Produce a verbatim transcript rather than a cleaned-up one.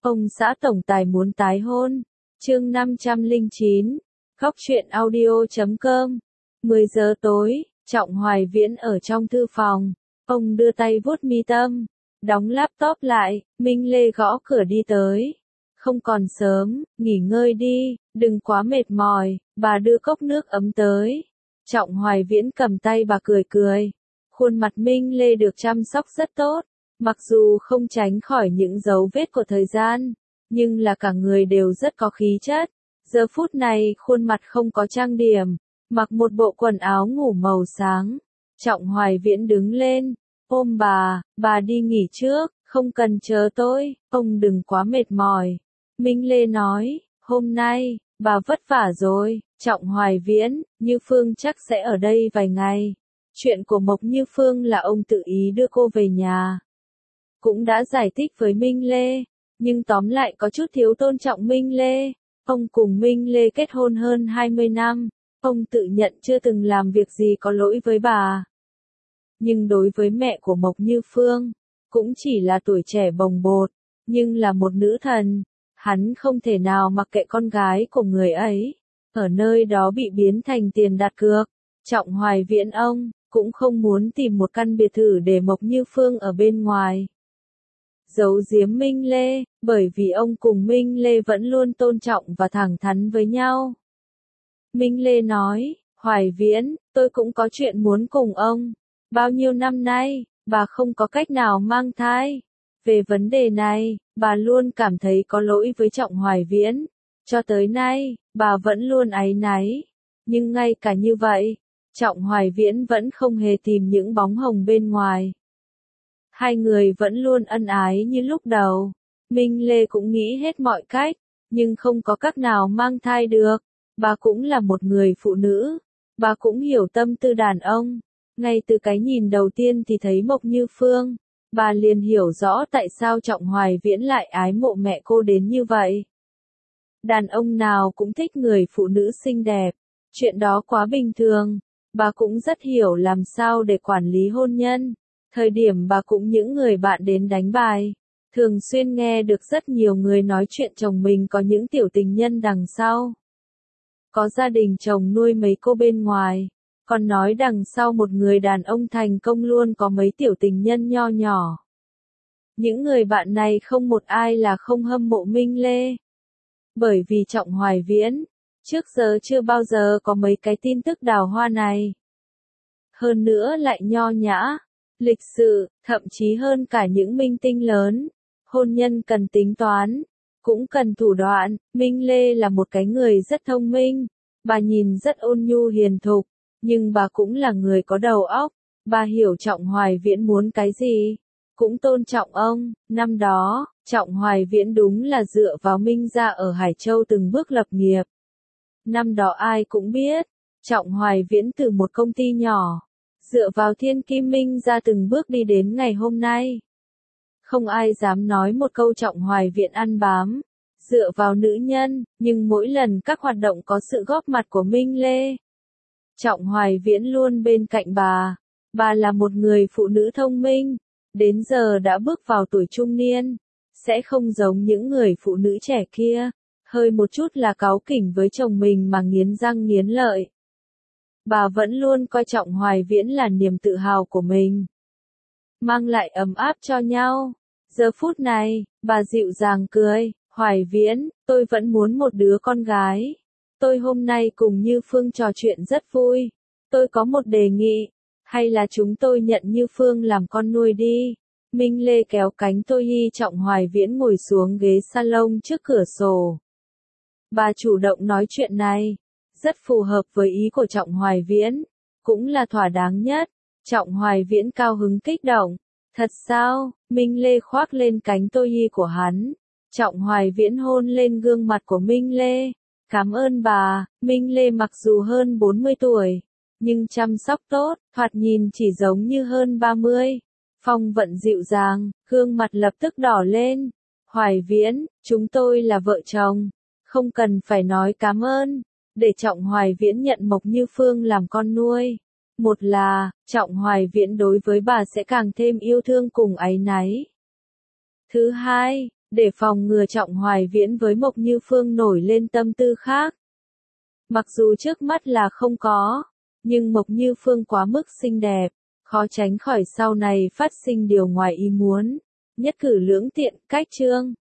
Ông xã tổng tài muốn tái hôn. Chương năm trăm lẻ chín. Góc truyện audio chấm com. mười giờ tối, Trọng Hoài Viễn ở trong thư phòng. Ông đưa tay vuốt mi tâm, đóng laptop lại, Minh Lê gõ cửa đi tới. Không còn sớm, nghỉ ngơi đi, đừng quá mệt mỏi, bà đưa cốc nước ấm tới. Trọng Hoài Viễn cầm tay bà cười cười. Khuôn mặt Minh Lê được chăm sóc rất tốt, mặc dù không tránh khỏi những dấu vết của thời gian, nhưng là cả người đều rất có khí chất. Giờ phút này khuôn mặt không có trang điểm, mặc một bộ quần áo ngủ màu sáng. Trọng Hoài Viễn đứng lên, ôm bà, bà đi nghỉ trước, không cần chờ tôi, ông đừng quá mệt mỏi. Minh Lê nói, hôm nay, bà vất vả rồi. Trọng Hoài Viễn, Như Phương chắc sẽ ở đây vài ngày. Chuyện của Mộc Như Phương là ông tự ý đưa cô về nhà. Cũng đã giải thích với Minh Lê, nhưng tóm lại có chút thiếu tôn trọng Minh Lê. Ông cùng Minh Lê kết hôn hơn hai mươi năm, ông tự nhận chưa từng làm việc gì có lỗi với bà. Nhưng đối với mẹ của Mộc Như Phương, cũng chỉ là tuổi trẻ bồng bột, nhưng là một nữ thần, hắn không thể nào mặc kệ con gái của người ấy, ở nơi đó bị biến thành tiền đặt cược. Trọng Hoài Viễn ông, cũng không muốn tìm một căn biệt thự để Mộc Như Phương ở bên ngoài. Giấu giếm Minh Lê, bởi vì ông cùng Minh Lê vẫn luôn tôn trọng và thẳng thắn với nhau. Minh Lê nói, Hoài Viễn, tôi cũng có chuyện muốn cùng ông. Bao nhiêu năm nay, bà không có cách nào mang thai. Về vấn đề này, bà luôn cảm thấy có lỗi với Trọng Hoài Viễn. Cho tới nay, bà vẫn luôn áy náy. Nhưng ngay cả như vậy, Trọng Hoài Viễn vẫn không hề tìm những bóng hồng bên ngoài. Hai người vẫn luôn ân ái như lúc đầu. Minh Lê cũng nghĩ hết mọi cách, nhưng không có cách nào mang thai được. Bà cũng là một người phụ nữ. Bà cũng hiểu tâm tư đàn ông. Ngay từ cái nhìn đầu tiên thì thấy Mộc Như Phương, bà liền hiểu rõ tại sao Trọng Hoài Viễn lại ái mộ mẹ cô đến như vậy. Đàn ông nào cũng thích người phụ nữ xinh đẹp. Chuyện đó quá bình thường. Bà cũng rất hiểu làm sao để quản lý hôn nhân. Thời điểm bà cũng những người bạn đến đánh bài, thường xuyên nghe được rất nhiều người nói chuyện chồng mình có những tiểu tình nhân đằng sau. Có gia đình chồng nuôi mấy cô bên ngoài, còn nói đằng sau một người đàn ông thành công luôn có mấy tiểu tình nhân nho nhỏ. Những người bạn này không một ai là không hâm mộ Minh Lê. Bởi vì Trọng Hoài Viễn, trước giờ chưa bao giờ có mấy cái tin tức đào hoa này. Hơn nữa lại nho nhã, lịch sự, thậm chí hơn cả những minh tinh lớn. Hôn nhân cần tính toán, cũng cần thủ đoạn. Minh Lê là một cái người rất thông minh, bà nhìn rất ôn nhu hiền thục, nhưng bà cũng là người có đầu óc. Bà hiểu Trọng Hoài Viễn muốn cái gì, cũng tôn trọng ông. Năm đó, Trọng Hoài Viễn đúng là dựa vào Minh gia ở Hải Châu từng bước lập nghiệp. Năm đó ai cũng biết, Trọng Hoài Viễn từ một công ty nhỏ, dựa vào Thiên Kim Minh gia từng bước đi đến ngày hôm nay. Không ai dám nói một câu Trọng Hoài Viễn ăn bám, dựa vào nữ nhân, nhưng mỗi lần các hoạt động có sự góp mặt của Minh Lê. Trọng Hoài Viễn luôn bên cạnh bà. Bà là một người phụ nữ thông minh, đến giờ đã bước vào tuổi trung niên, sẽ không giống những người phụ nữ trẻ kia, hơi một chút là cáu kỉnh với chồng mình mà nghiến răng nghiến lợi. Bà vẫn luôn coi Trọng Hoài Viễn là niềm tự hào của mình, mang lại ấm áp cho nhau. Giờ phút này, bà dịu dàng cười, Hoài Viễn, tôi vẫn muốn một đứa con gái. Tôi hôm nay cùng Như Phương trò chuyện rất vui. Tôi có một đề nghị, hay là chúng tôi nhận Như Phương làm con nuôi đi. Minh Lê kéo cánh tôi y Trọng Hoài Viễn ngồi xuống ghế salon trước cửa sổ. Bà chủ động nói chuyện này, rất phù hợp với ý của Trọng Hoài Viễn, cũng là thỏa đáng nhất. Trọng Hoài Viễn cao hứng kích động. Thật sao? Minh Lê khoác lên cánh tôi y của hắn. Trọng Hoài Viễn hôn lên gương mặt của Minh Lê. Cảm ơn bà. Minh Lê mặc dù hơn bốn mươi tuổi, nhưng chăm sóc tốt, thoạt nhìn chỉ giống như hơn ba mươi. Phong vận dịu dàng, gương mặt lập tức đỏ lên. Hoài Viễn, chúng tôi là vợ chồng, không cần phải nói cảm ơn. Để Trọng Hoài Viễn nhận Mộc Như Phương làm con nuôi. Một là, Trọng Hoài Viễn đối với bà sẽ càng thêm yêu thương cùng áy náy. Thứ hai, để phòng ngừa Trọng Hoài Viễn với Mộc Như Phương nổi lên tâm tư khác. Mặc dù trước mắt là không có, nhưng Mộc Như Phương quá mức xinh đẹp, khó tránh khỏi sau này phát sinh điều ngoài ý muốn. Nhất cử lưỡng tiện, cách chương.